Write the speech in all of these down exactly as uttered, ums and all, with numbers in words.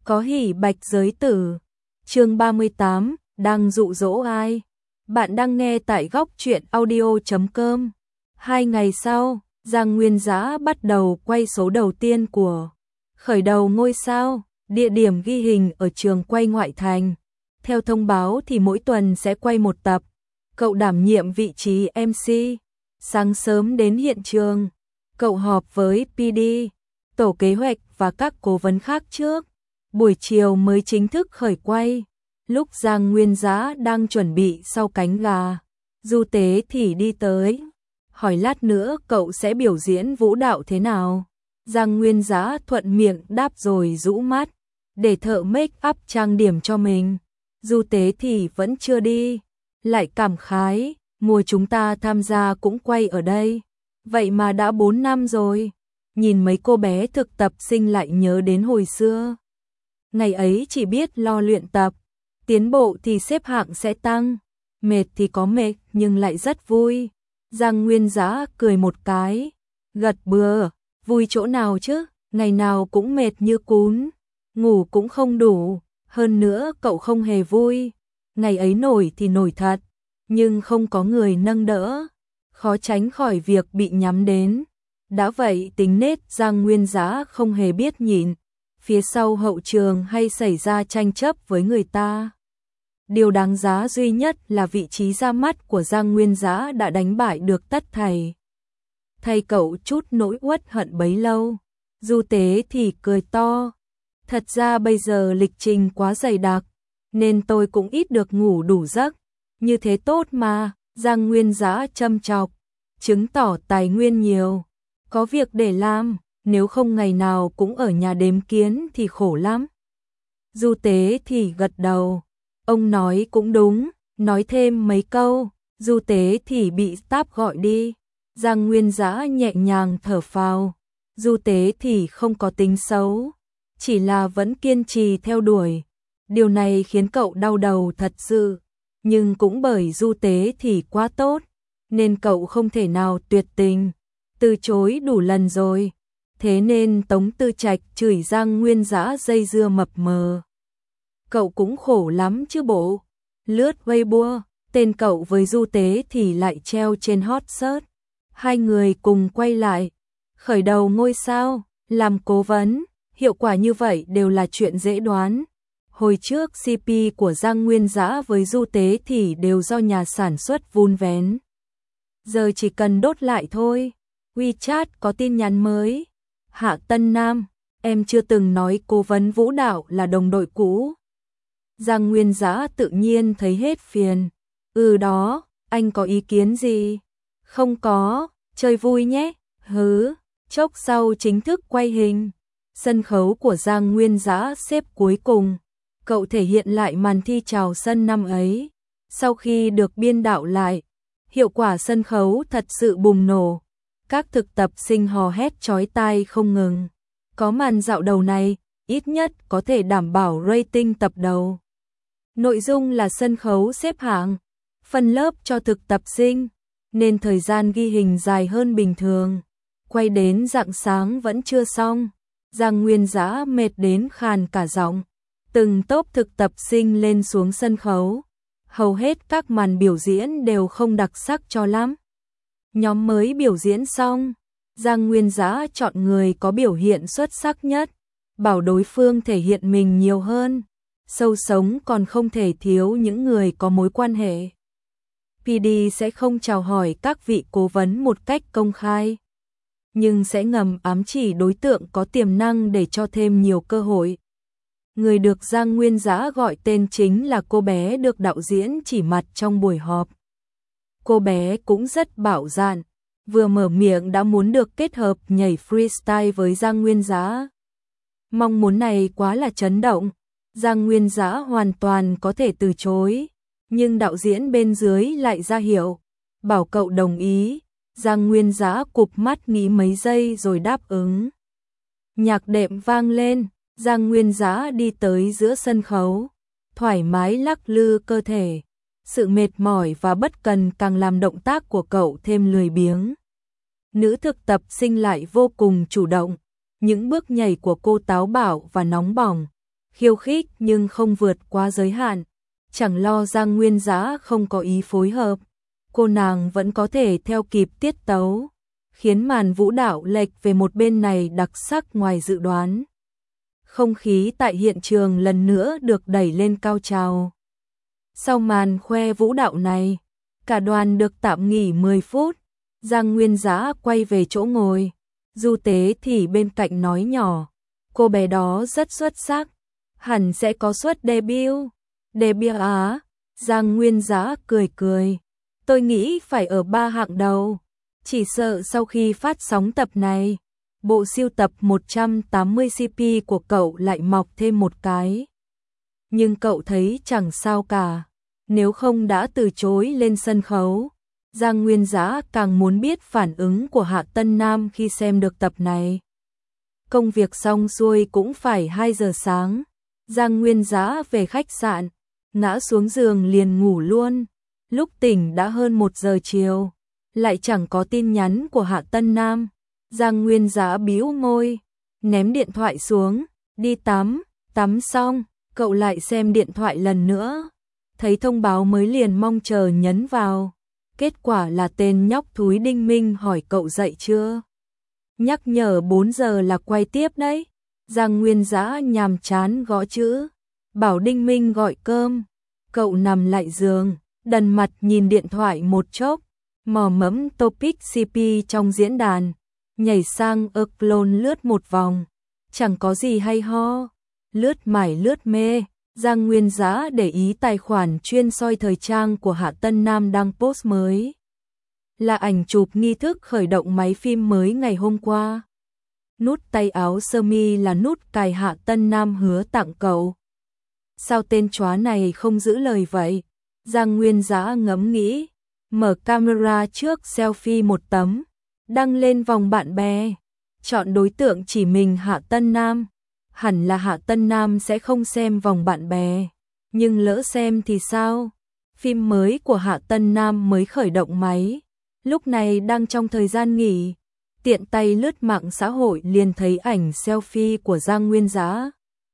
Có hỉ bạch giới tử. Chương ba mươi tám, đang dụ dỗ ai? Bạn đang nghe tại góc truyện audio chấm com. Hai ngày sau, Giang Nguyên Dã bắt đầu quay số đầu tiên của Khởi đầu ngôi sao, địa điểm ghi hình ở trường quay ngoại thành. Theo thông báo thì mỗi tuần sẽ quay một tập. Cậu đảm nhiệm vị trí em xê. Sáng sớm đến hiện trường, cậu họp với pê đê, tổ kế hoạch và các cố vấn khác trước. Buổi chiều mới chính thức khởi quay. Lúc Giang Nguyên Dã đang chuẩn bị sau cánh gà, Du Tế thì đi tới, hỏi lát nữa cậu sẽ biểu diễn vũ đạo thế nào. Giang Nguyên Dã thuận miệng đáp rồi rũ mắt, để thợ make up trang điểm cho mình. Du Tế thì vẫn chưa đi, lại cảm khái, mùa chúng ta tham gia cũng quay ở đây, vậy mà đã bốn năm rồi. Nhìn mấy cô bé thực tập sinh lại nhớ đến hồi xưa. Ngày ấy chỉ biết lo luyện tập, tiến bộ thì xếp hạng sẽ tăng, mệt thì có mệt nhưng lại rất vui. Giang Nguyên Dã cười một cái, gật bừa, vui chỗ nào chứ, ngày nào cũng mệt như cún, ngủ cũng không đủ, hơn nữa cậu không hề vui. Ngày ấy nổi thì nổi thật, nhưng không có người nâng đỡ, khó tránh khỏi việc bị nhắm đến. Đã vậy tính nết Giang Nguyên Dã không hề biết nhịn, phía sau hậu trường hay xảy ra tranh chấp với người ta. Điều đáng giá duy nhất là vị trí ra mắt của Giang Nguyên Dã đã đánh bại được tất thảy. Thầy cậu chút nỗi uất hận bấy lâu. Du Tế thì cười to. Thật ra bây giờ lịch trình quá dày đặc, nên tôi cũng ít được ngủ đủ giấc. Như thế tốt mà, Giang Nguyên Dã châm chọc, chứng tỏ tài nguyên nhiều, có việc để làm, nếu không ngày nào cũng ở nhà đếm kiến thì khổ lắm. Du Tế thì gật đầu, ông nói cũng đúng, nói thêm mấy câu, Du Tế thì bị staff gọi đi. Giang Nguyên Dã nhẹ nhàng thở phào, Du Tế thì không có tính xấu, chỉ là vẫn kiên trì theo đuổi. Điều này khiến cậu đau đầu thật sự, nhưng cũng bởi Du Tế thì quá tốt, nên cậu không thể nào tuyệt tình, từ chối đủ lần rồi. Thế nên Tống Tư Trạch chửi Giang Nguyên Dã dây dưa mập mờ. Cậu cũng khổ lắm chứ bộ. Lướt Weibo, tên cậu với Du Tế thì lại treo trên hot search. Hai người cùng quay lại, khởi đầu ngôi sao, làm cố vấn, hiệu quả như vậy đều là chuyện dễ đoán. Hồi trước xê pê của Giang Nguyên Dã với Du Tế thì đều do nhà sản xuất vun vén. Giờ chỉ cần đốt lại thôi. WeChat có tin nhắn mới. Hạ Tân Nam, em chưa từng nói cố vấn vũ đạo là đồng đội cũ. Giang Nguyên Dã tự nhiên thấy hết phiền. Ừ đó, anh có ý kiến gì? Không có, chơi vui nhé. Hứ, chốc sau chính thức quay hình. Sân khấu của Giang Nguyên Dã xếp cuối cùng. Cậu thể hiện lại màn thi chào sân năm ấy. Sau khi được biên đạo lại, hiệu quả sân khấu thật sự bùng nổ. Các thực tập sinh hò hét chói tai không ngừng. Có màn dạo đầu này, ít nhất có thể đảm bảo rating tập đầu. Nội dung là sân khấu xếp hạng, phân lớp cho thực tập sinh, nên thời gian ghi hình dài hơn bình thường. Quay đến rạng sáng vẫn chưa xong, Giang Nguyên Dã mệt đến khàn cả giọng. Từng tốp thực tập sinh lên xuống sân khấu, hầu hết các màn biểu diễn đều không đặc sắc cho lắm. Nhóm mới biểu diễn xong, Giang Nguyên Dã chọn người có biểu hiện xuất sắc nhất, bảo đối phương thể hiện mình nhiều hơn. Sâu sống còn không thể thiếu những người có mối quan hệ. pê đê sẽ không chào hỏi các vị cố vấn một cách công khai, nhưng sẽ ngầm ám chỉ đối tượng có tiềm năng để cho thêm nhiều cơ hội. Người được Giang Nguyên Dã gọi tên chính là cô bé được đạo diễn chỉ mặt trong buổi họp. Cô bé cũng rất bạo dạn, vừa mở miệng đã muốn được kết hợp nhảy freestyle với Giang Nguyên Dã. Mong muốn này quá là chấn động, Giang Nguyên Dã hoàn toàn có thể từ chối, nhưng đạo diễn bên dưới lại ra hiệu, bảo cậu đồng ý. Giang Nguyên Dã cụp mắt nghĩ mấy giây rồi đáp ứng. Nhạc đệm vang lên, Giang Nguyên Dã đi tới giữa sân khấu, thoải mái lắc lư cơ thể. Sự mệt mỏi và bất cần càng làm động tác của cậu thêm lười biếng. Nữ thực tập sinh lại vô cùng chủ động, những bước nhảy của cô táo bạo và nóng bỏng, khiêu khích nhưng không vượt quá giới hạn. Chẳng lo Giang Nguyên Dã không có ý phối hợp, cô nàng vẫn có thể theo kịp tiết tấu, khiến màn vũ đạo lệch về một bên này đặc sắc ngoài dự đoán. Không khí tại hiện trường lần nữa được đẩy lên cao trào. Sau màn khoe vũ đạo này, cả đoàn được tạm nghỉ mười phút, Giang Nguyên Dã quay về chỗ ngồi, Du Tế thì bên cạnh nói nhỏ, cô bé đó rất xuất sắc, hẳn sẽ có suất debut. Debut á? Giang Nguyên Dã cười cười, tôi nghĩ phải ở ba hạng đầu, chỉ sợ sau khi phát sóng tập này, bộ siêu tập một trăm tám mươi xê pê của cậu lại mọc thêm một cái. Nhưng cậu thấy chẳng sao cả, nếu không đã từ chối lên sân khấu. Giang Nguyên Dã càng muốn biết phản ứng của Hạ Tân Nam khi xem được tập này. Công việc xong xuôi cũng phải hai giờ sáng, Giang Nguyên Dã về khách sạn, ngã xuống giường liền ngủ luôn. Lúc tỉnh đã hơn một giờ chiều, lại chẳng có tin nhắn của Hạ Tân Nam. Giang Nguyên Dã bĩu môi, ném điện thoại xuống, đi tắm, tắm xong, cậu lại xem điện thoại lần nữa. Thấy thông báo mới liền mong chờ nhấn vào. Kết quả là tên nhóc thúi Đinh Minh hỏi cậu dậy chưa. Nhắc nhở bốn giờ là quay tiếp đấy. Giang Nguyên Dã nhàm chán gõ chữ, bảo Đinh Minh gọi cơm. Cậu nằm lại giường, đần mặt nhìn điện thoại một chốc, mò mẫm topic xê pê trong diễn đàn, nhảy sang Clone lướt một vòng, chẳng có gì hay ho, lướt mải lướt mê. Giang Nguyên Dã để ý tài khoản chuyên soi thời trang của Hạ Tân Nam đăng post mới, là ảnh chụp nghi thức khởi động máy phim mới ngày hôm qua. Nút tay áo sơ mi là nút cài Hạ Tân Nam hứa tặng cậu. Sao tên chóa này không giữ lời vậy? Giang Nguyên Dã ngẫm nghĩ, mở camera trước selfie một tấm, đăng lên vòng bạn bè, chọn đối tượng chỉ mình Hạ Tân Nam. Hẳn là Hạ Tân Nam sẽ không xem vòng bạn bè, nhưng lỡ xem thì sao? Phim mới của Hạ Tân Nam mới khởi động máy, lúc này đang trong thời gian nghỉ, tiện tay lướt mạng xã hội liền thấy ảnh selfie của Giang Nguyên Dã.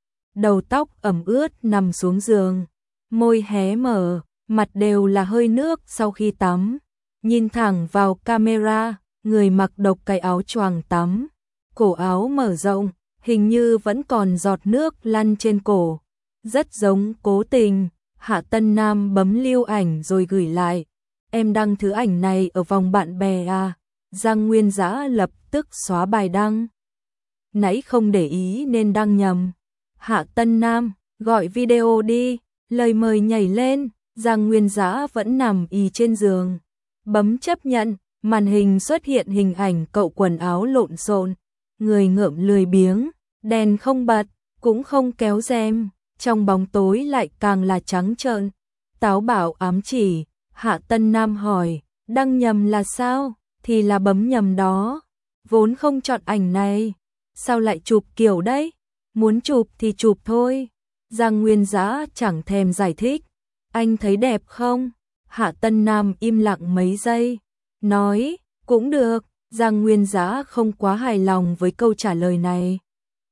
Đầu tóc ẩm ướt nằm xuống giường, môi hé mở, mặt đều là hơi nước sau khi tắm, nhìn thẳng vào camera, người mặc độc cái áo choàng tắm, cổ áo mở rộng, hình như vẫn còn giọt nước lăn trên cổ, rất giống cố tình. Hạ Tân Nam bấm lưu ảnh rồi gửi lại, em đăng thứ ảnh này ở vòng bạn bè à? Giang Nguyên Dã lập tức xóa bài đăng, nãy không để ý nên đăng nhầm. Hạ Tân Nam, gọi video đi, lời mời nhảy lên. Giang Nguyên Dã vẫn nằm ì trên giường, bấm chấp nhận, màn hình xuất hiện hình ảnh cậu quần áo lộn xộn, người ngợm lười biếng, đèn không bật, cũng không kéo rèm, trong bóng tối lại càng là trắng trợn. Táo bạo ám chỉ, Hạ Tân Nam hỏi, đăng nhầm là sao? Thì là bấm nhầm đó, vốn không chọn ảnh này, sao lại chụp kiểu đấy? Muốn chụp thì chụp thôi. Giang Nguyên Dã chẳng thèm giải thích, anh thấy đẹp không? Hạ Tân Nam im lặng mấy giây, nói, cũng được. Giang Nguyên Dã không quá hài lòng với câu trả lời này.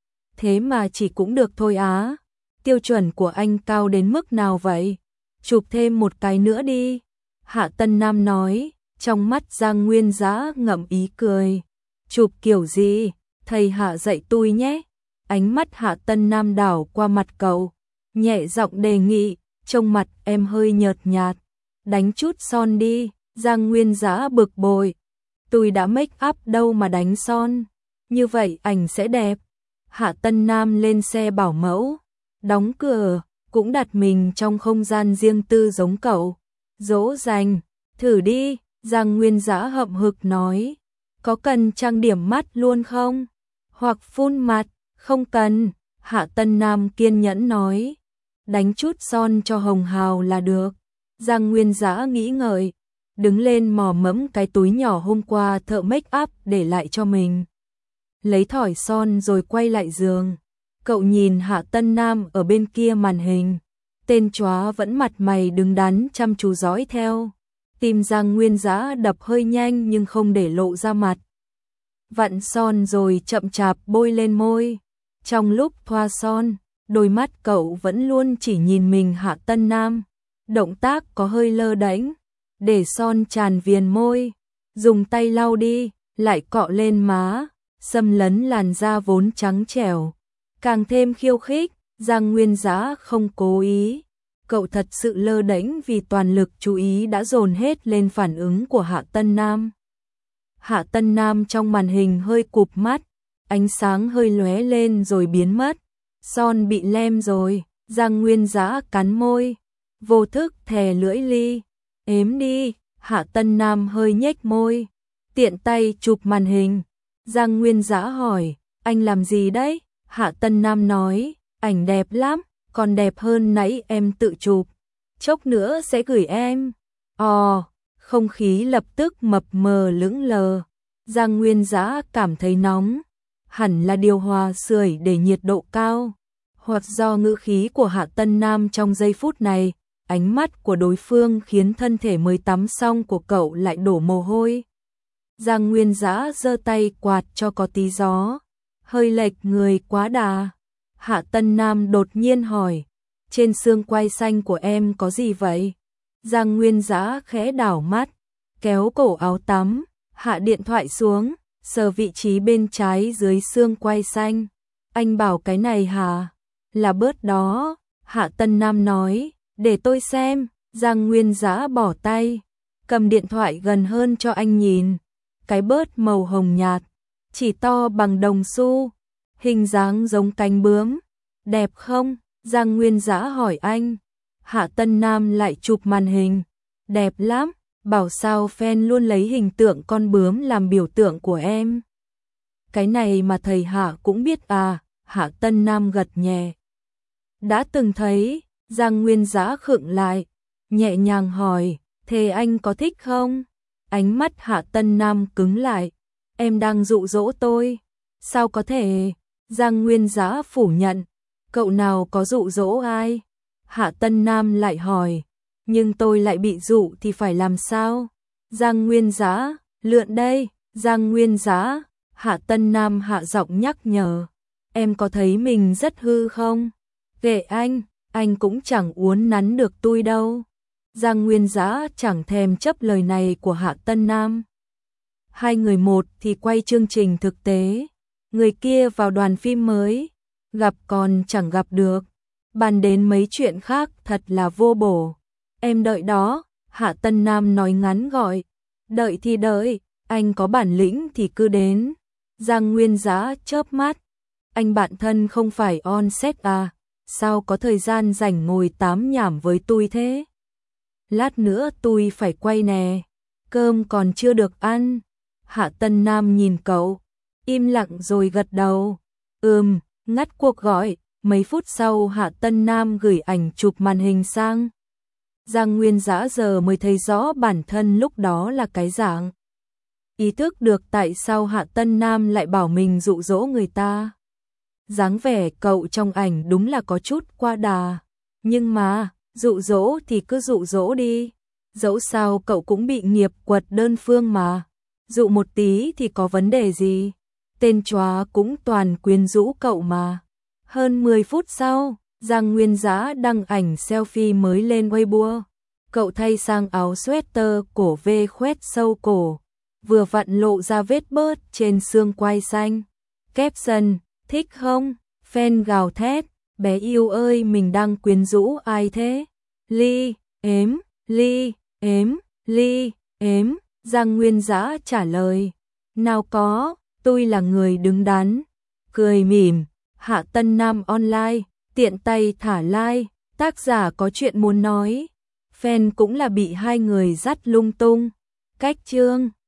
Thế mà chỉ cũng được thôi á? Tiêu chuẩn của anh cao đến mức nào vậy? Chụp thêm một cái nữa đi. Hạ Tân Nam nói, trong mắt Giang Nguyên Dã ngậm ý cười. Chụp kiểu gì? Thầy Hạ dạy tôi nhé. Ánh mắt Hạ Tân Nam đảo qua mặt cậu, nhẹ giọng đề nghị, trông mặt em hơi nhợt nhạt, đánh chút son đi. Giang Nguyên Dã bực bội, tôi đã make up đâu mà đánh son, như vậy ảnh sẽ đẹp. Hạ Tân Nam lên xe bảo mẫu, đóng cửa, cũng đặt mình trong không gian riêng tư giống cậu. Dỗ dành, thử đi. Giang Nguyên Dã hậm hực nói, có cần trang điểm mắt luôn không? Hoặc phun mặt? Không cần. Hạ Tân Nam kiên nhẫn nói, đánh chút son cho hồng hào là được. Giang Nguyên Dã nghĩ ngợi, đứng lên mò mẫm cái túi nhỏ hôm qua thợ make up để lại cho mình, lấy thỏi son rồi quay lại giường. Cậu nhìn Hạ Tân Nam ở bên kia màn hình, tên chóa vẫn mặt mày đứng đắn chăm chú dõi theo. Tim Giang Nguyên Dã đập hơi nhanh nhưng không để lộ ra mặt, vặn son rồi chậm chạp bôi lên môi. Trong lúc thoa son, đôi mắt cậu vẫn luôn chỉ nhìn mình Hạ Tân Nam, động tác có hơi lơ đễnh, để son tràn viền môi, dùng tay lau đi, lại cọ lên má, xâm lấn làn da vốn trắng trẻo, càng thêm khiêu khích. Giang Nguyên Dã không cố ý, cậu thật sự lơ đễnh vì toàn lực chú ý đã dồn hết lên phản ứng của Hạ Tân Nam. Hạ Tân Nam trong màn hình hơi cụp mắt, ánh sáng hơi lóe lên rồi biến mất. Son bị lem rồi, Giang Nguyên Dã cắn môi, vô thức thè lưỡi ly, ếm đi. Hạ Tân Nam hơi nhếch môi, tiện tay chụp màn hình. Giang Nguyên Dã hỏi, anh làm gì đấy? Hạ Tân Nam nói, ảnh đẹp lắm, còn đẹp hơn nãy em tự chụp, chốc nữa sẽ gửi em. Ồ, không khí lập tức mập mờ lững lờ. Giang Nguyên Dã cảm thấy nóng, hẳn là điều hòa sưởi để nhiệt độ cao, hoặc do ngữ khí của Hạ Tân Nam trong giây phút này, ánh mắt của đối phương khiến thân thể mới tắm xong của cậu lại đổ mồ hôi. Giang Nguyên Dã giơ tay quạt cho có tí gió, hơi lệch người quá đà. Hạ Tân Nam đột nhiên hỏi, trên xương quai xanh của em có gì vậy? Giang Nguyên Dã khẽ đảo mắt, kéo cổ áo tắm, hạ điện thoại xuống, sờ vị trí bên trái dưới xương quai xanh. Anh bảo cái này hả? Là bớt đó. Hạ Tân Nam nói, để tôi xem. Giang Nguyên Dã bỏ tay, cầm điện thoại gần hơn cho anh nhìn. Cái bớt màu hồng nhạt, chỉ to bằng đồng xu, hình dáng giống cánh bướm. Đẹp không? Giang Nguyên Dã hỏi anh. Hạ Tân Nam lại chụp màn hình. Đẹp lắm, bảo sao fan luôn lấy hình tượng con bướm làm biểu tượng của em. Cái này mà thầy Hạ cũng biết à? Hạ Tân Nam gật nhẹ. Đã từng thấy. Giang Nguyên Dã khựng lại, nhẹ nhàng hỏi, thế anh có thích không? Ánh mắt Hạ Tân Nam cứng lại. Em đang dụ dỗ tôi. Sao có thể? Giang Nguyên Dã phủ nhận. Cậu nào có dụ dỗ ai? Hạ Tân Nam lại hỏi. Nhưng tôi lại bị dụ thì phải làm sao? Giang Nguyên Dã, lượn đây. Giang Nguyên Dã. Hạ Tân Nam hạ giọng nhắc nhở. Em có thấy mình rất hư không? Kệ anh, anh cũng chẳng uốn nắn được tôi đâu. Giang Nguyên Dã chẳng thèm chấp lời này của Hạ Tân Nam. Hai người một thì quay chương trình thực tế, người kia vào đoàn phim mới, gặp còn chẳng gặp được, bàn đến mấy chuyện khác thật là vô bổ. Em đợi đó. Hạ Tân Nam nói ngắn gọi. Đợi thì đợi, anh có bản lĩnh thì cứ đến. Giang Nguyên Dã chớp mắt. Anh bạn thân không phải on set à? Sao có thời gian rảnh ngồi tám nhảm với tôi thế? Lát nữa tôi phải quay nè, cơm còn chưa được ăn. Hạ Tân Nam nhìn cậu, im lặng rồi gật đầu. Ừm, ngắt cuộc gọi. Mấy phút sau Hạ Tân Nam gửi ảnh chụp màn hình sang. Giang Nguyên Dã giờ mới thấy rõ bản thân lúc đó là cái dạng. Ý thức được tại sao Hạ Tân Nam lại bảo mình dụ dỗ người ta. Dáng vẻ cậu trong ảnh đúng là có chút qua đà. Nhưng mà, dụ dỗ thì cứ dụ dỗ đi. Dẫu sao cậu cũng bị nghiệp quật đơn phương mà. Dụ một tí thì có vấn đề gì. Tên chóa cũng toàn quyến rũ cậu mà. Hơn mười phút sau, Giang Nguyên Dã đăng ảnh selfie mới lên Weibo. Cậu thay sang áo sweater cổ V khoét sâu cổ, vừa vặn lộ ra vết bớt trên xương quai xanh. Caption, thích không? Fan gào thét, bé yêu ơi mình đang quyến rũ ai thế? Ly, ếm, ly, ếm, ly, ếm. Giang Nguyên Dã trả lời, nào có, tôi là người đứng đắn. Cười mỉm. Hạ Tân Nam online, tiện tay thả like, tác giả có chuyện muốn nói. Fan cũng là bị hai người dắt lung tung. Cách chương